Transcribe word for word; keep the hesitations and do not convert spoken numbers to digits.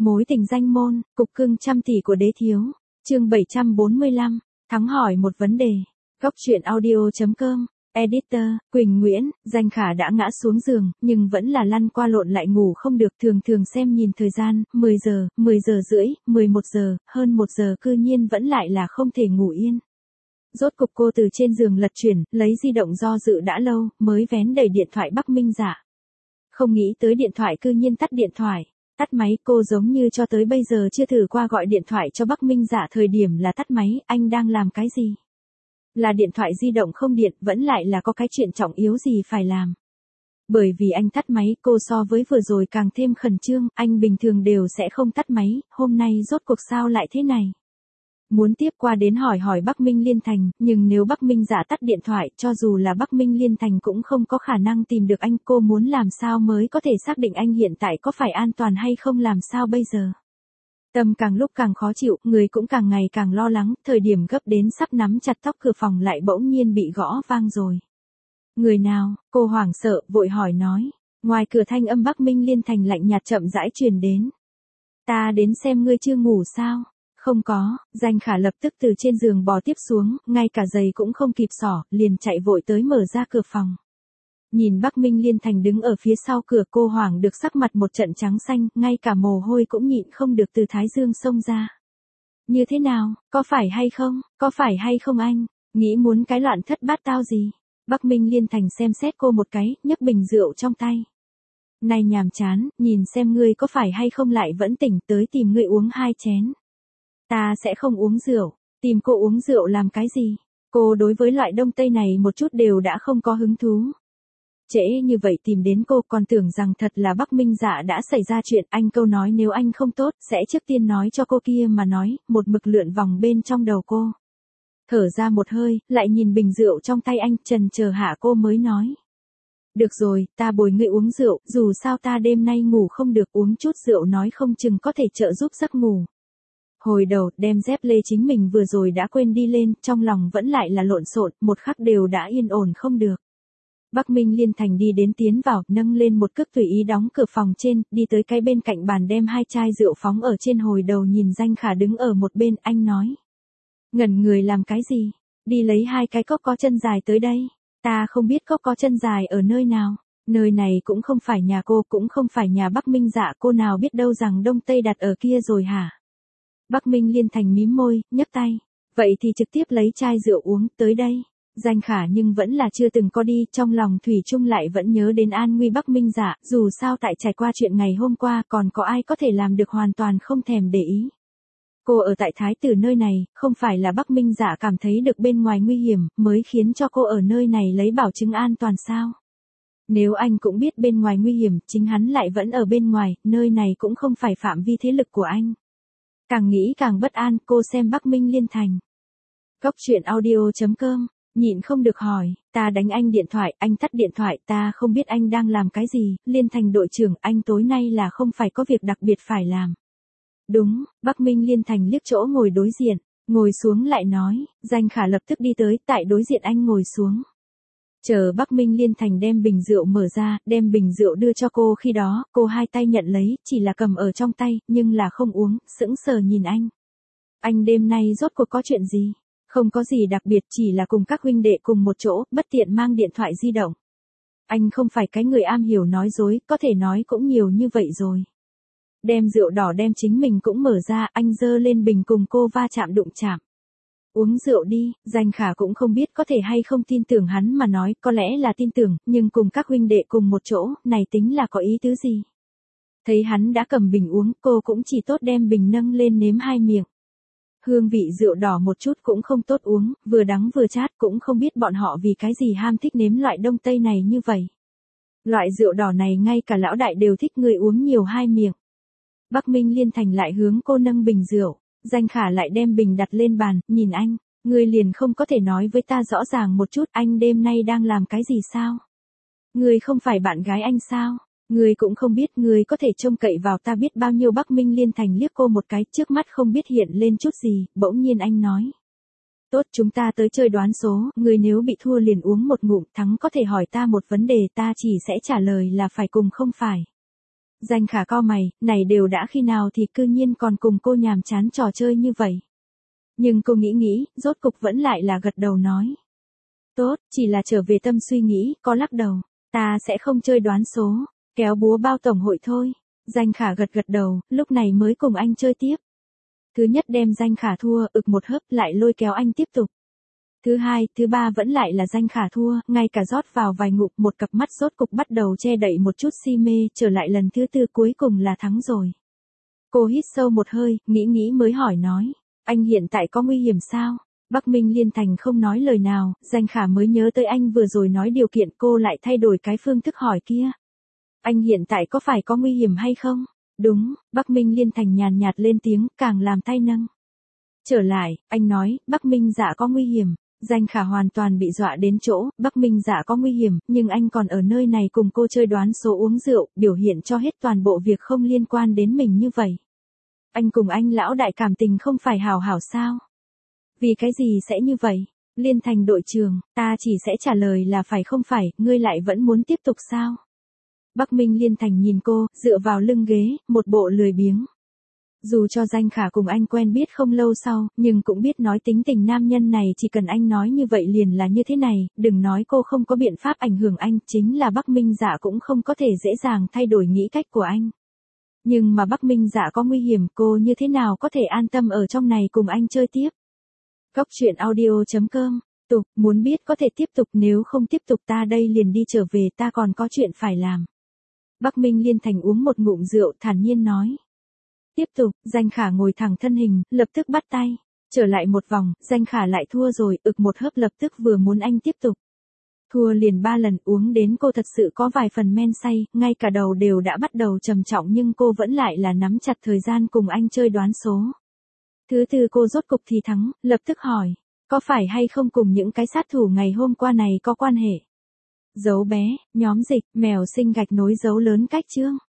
Mối tình danh môn, cục cưng trăm tỷ của đế thiếu. Chương bảy trăm bốn mươi lăm, Thắng hỏi một vấn đề. Góc truyện audio chấm com. Editor, Quỳnh Nguyễn. Danh Khả đã ngã xuống giường, nhưng vẫn là lăn qua lộn lại ngủ không được, thường thường xem nhìn thời gian, mười giờ, mười giờ rưỡi, mười một giờ, hơn một giờ cư nhiên vẫn lại là không thể ngủ yên. Rốt cục cô từ trên giường lật chuyển, lấy di động do dự đã lâu, mới vén đầy điện thoại Bắc Minh Dạ. Không nghĩ tới điện thoại cư nhiên tắt điện thoại. Tắt máy, cô giống như cho tới bây giờ chưa thử qua gọi điện thoại cho Bắc Minh Dạ thời điểm là tắt máy, anh đang làm cái gì? Là điện thoại di động không điện, vẫn lại là có cái chuyện trọng yếu gì phải làm. Bởi vì anh tắt máy, cô so với vừa rồi càng thêm khẩn trương, anh bình thường đều sẽ không tắt máy, hôm nay rốt cuộc sao lại thế này? Muốn tiếp qua đến hỏi hỏi Bắc Minh Liên Thành, nhưng nếu Bắc Minh Dạ tắt điện thoại, cho dù là Bắc Minh Liên Thành cũng không có khả năng tìm được anh, cô muốn làm sao mới có thể xác định anh hiện tại có phải an toàn hay không, làm sao bây giờ? Tâm càng lúc càng khó chịu, người cũng càng ngày càng lo lắng, thời điểm gấp đến sắp nắm chặt tóc cửa phòng lại bỗng nhiên bị gõ vang rồi. Người nào? Cô hoảng sợ, vội hỏi nói. Ngoài cửa thanh âm Bắc Minh Liên Thành lạnh nhạt chậm rãi truyền đến. Ta đến xem ngươi chưa ngủ sao? Không có. Danh Khả lập tức từ trên giường bò tiếp xuống, ngay cả giày cũng không kịp xỏ, liền chạy vội tới mở ra cửa phòng. Nhìn Bắc Minh Liên Thành đứng ở phía sau cửa, cô hoảng được sắc mặt một trận trắng xanh, ngay cả mồ hôi cũng nhịn không được từ thái dương xông ra. Như thế nào, có phải hay không, có phải hay không anh, nghĩ muốn cái loạn thất bát tao gì? Bắc Minh Liên Thành xem xét cô một cái, nhấc bình rượu trong tay. Này nhàm chán, nhìn xem ngươi có phải hay không lại vẫn tỉnh, tới tìm ngươi uống hai chén. Ta sẽ không uống rượu, tìm cô uống rượu làm cái gì? Cô đối với loại đông tây này một chút đều đã không có hứng thú. Trễ như vậy tìm đến cô, còn tưởng rằng thật là Bắc Minh Dạ đã xảy ra chuyện, anh câu nói nếu anh không tốt, sẽ trước tiên nói cho cô kia mà nói, một mực lượn vòng bên trong đầu cô. Thở ra một hơi, lại nhìn bình rượu trong tay anh, trần chờ hạ cô mới nói. Được rồi, ta bồi ngươi uống rượu, dù sao ta đêm nay ngủ không được, uống chút rượu nói không chừng có thể trợ giúp giấc ngủ. Hồi đầu, đem dép lê chính mình vừa rồi đã quên đi lên, trong lòng vẫn lại là lộn xộn, một khắc đều đã yên ổn không được. Bắc Minh Liên Thành đi đến tiến vào, nâng lên một cước tùy ý đóng cửa phòng trên, đi tới cái bên cạnh bàn đem hai chai rượu phóng ở trên, hồi đầu nhìn Danh Khả đứng ở một bên, anh nói. Ngẩn người làm cái gì? Đi lấy hai cái cốc có chân dài tới đây. Ta không biết cốc có chân dài ở nơi nào. Nơi này cũng không phải nhà cô, cũng không phải nhà Bắc Minh Dạ, cô nào biết đâu rằng đông tây đặt ở kia rồi hả? Bắc Minh Liên Thành mím môi, nhấc tay. Vậy thì trực tiếp lấy chai rượu uống, tới đây. Danh Khả nhưng vẫn là chưa từng có đi, trong lòng thủy chung lại vẫn nhớ đến an nguy Bắc Minh Dạ, dù sao tại trải qua chuyện ngày hôm qua còn có ai có thể làm được hoàn toàn không thèm để ý. Cô ở tại Thái Tử nơi này, không phải là Bắc Minh Dạ cảm thấy được bên ngoài nguy hiểm, mới khiến cho cô ở nơi này lấy bảo chứng an toàn sao? Nếu anh cũng biết bên ngoài nguy hiểm, chính hắn lại vẫn ở bên ngoài, nơi này cũng không phải phạm vi thế lực của anh. Càng nghĩ càng bất an, cô xem Bắc Minh Liên Thành. Góc truyện audio chấm com. Nhịn không được hỏi, ta đánh anh điện thoại, anh tắt điện thoại, ta không biết anh đang làm cái gì, Liên Thành đội trưởng, anh tối nay là không phải có việc đặc biệt phải làm. Đúng, Bắc Minh Liên Thành liếc chỗ ngồi đối diện, ngồi xuống lại nói, Danh Khả lập tức đi tới, tại đối diện anh ngồi xuống. Chờ Bắc Minh Liên Thành đem bình rượu mở ra, đem bình rượu đưa cho cô, khi đó, cô hai tay nhận lấy, chỉ là cầm ở trong tay, nhưng là không uống, sững sờ nhìn anh. Anh đêm nay rốt cuộc có chuyện gì? Không có gì đặc biệt, chỉ là cùng các huynh đệ cùng một chỗ, bất tiện mang điện thoại di động. Anh không phải cái người am hiểu nói dối, có thể nói cũng nhiều như vậy rồi. Đem rượu đỏ đem chính mình cũng mở ra, anh giơ lên bình cùng cô va chạm đụng chạm. Uống rượu đi, Danh Khả cũng không biết có thể hay không tin tưởng hắn mà nói, có lẽ là tin tưởng, nhưng cùng các huynh đệ cùng một chỗ, này tính là có ý tứ gì? Thấy hắn đã cầm bình uống, cô cũng chỉ tốt đem bình nâng lên nếm hai miệng. Hương vị rượu đỏ một chút cũng không tốt uống, vừa đắng vừa chát, cũng không biết bọn họ vì cái gì ham thích nếm loại đông tây này như vậy. Loại rượu đỏ này ngay cả lão đại đều thích, người uống nhiều hai miệng. Bắc Minh Liên Thành lại hướng cô nâng bình rượu, Danh Khả lại đem bình đặt lên bàn, nhìn anh, người liền không có thể nói với ta rõ ràng một chút, anh đêm nay đang làm cái gì sao? Người không phải bạn gái anh sao? Người cũng không biết, người có thể trông cậy vào ta biết bao nhiêu. Bắc Minh Liên Thành liếc cô một cái, trước mắt không biết hiện lên chút gì, bỗng nhiên anh nói. Tốt, chúng ta tới chơi đoán số, người nếu bị thua liền uống một ngụm, thắng có thể hỏi ta một vấn đề, ta chỉ sẽ trả lời là phải cùng không phải. Danh Khả cau mày, này đều đã khi nào thì cư nhiên còn cùng cô nhàm chán trò chơi như vậy. Nhưng cô nghĩ nghĩ, rốt cục vẫn lại là gật đầu nói. Tốt, chỉ là trở về tâm suy nghĩ, có lắc đầu. Ta sẽ không chơi đoán số, kéo búa bao tổng hội thôi. Danh Khả gật gật đầu, lúc này mới cùng anh chơi tiếp. Thứ nhất đem Danh Khả thua, ực một hớp lại lôi kéo anh tiếp tục. Thứ hai, thứ ba vẫn lại là Danh Khả thua, ngay cả rót vào vài ngụm, một cặp mắt rốt cục bắt đầu che đậy một chút si mê, trở lại lần thứ tư cuối cùng là thắng rồi. Cô hít sâu một hơi, nghĩ nghĩ mới hỏi nói, anh hiện tại có nguy hiểm sao? Bắc Minh Liên Thành không nói lời nào, Danh Khả mới nhớ tới anh vừa rồi nói điều kiện, cô lại thay đổi cái phương thức hỏi kia. Anh hiện tại có phải có nguy hiểm hay không? Đúng, Bắc Minh Liên Thành nhàn nhạt lên tiếng, càng làm tay nâng. Trở lại, anh nói, Bắc Minh dạ có nguy hiểm. Danh Khả hoàn toàn bị dọa đến chỗ, Bắc Minh dạ có nguy hiểm, nhưng anh còn ở nơi này cùng cô chơi đoán số uống rượu, biểu hiện cho hết toàn bộ việc không liên quan đến mình như vậy. Anh cùng anh lão đại cảm tình không phải hảo hảo sao? Vì cái gì sẽ như vậy? Liên Thành đội trưởng, ta chỉ sẽ trả lời là phải không phải, ngươi lại vẫn muốn tiếp tục sao? Bắc Minh Liên Thành nhìn cô, dựa vào lưng ghế, một bộ lười biếng. Dù cho Danh Khả cùng anh quen biết không lâu sau, nhưng cũng biết nói tính tình nam nhân này chỉ cần anh nói như vậy liền là như thế này, đừng nói cô không có biện pháp ảnh hưởng anh, chính là Bắc Minh dạ cũng không có thể dễ dàng thay đổi nghĩ cách của anh. Nhưng mà Bắc Minh dạ có nguy hiểm, cô như thế nào có thể an tâm ở trong này cùng anh chơi tiếp. Góc truyện audio chấm com, tục, muốn biết có thể tiếp tục, nếu không tiếp tục ta đây liền đi trở về, ta còn có chuyện phải làm. Bắc Minh Liên Thành uống một ngụm rượu thản nhiên nói. Tiếp tục, Danh Khả ngồi thẳng thân hình, lập tức bắt tay. Trở lại một vòng, Danh Khả lại thua rồi, ực một hớp lập tức vừa muốn anh tiếp tục. Thua liền ba lần, uống đến cô thật sự có vài phần men say, ngay cả đầu đều đã bắt đầu trầm trọng nhưng cô vẫn lại là nắm chặt thời gian cùng anh chơi đoán số. Thứ tư cô rốt cục thì thắng, lập tức hỏi, có phải hay không cùng những cái sát thủ ngày hôm qua này có quan hệ? Dấu bé, nhóm dịch, mèo sinh gạch nối dấu lớn cách chương.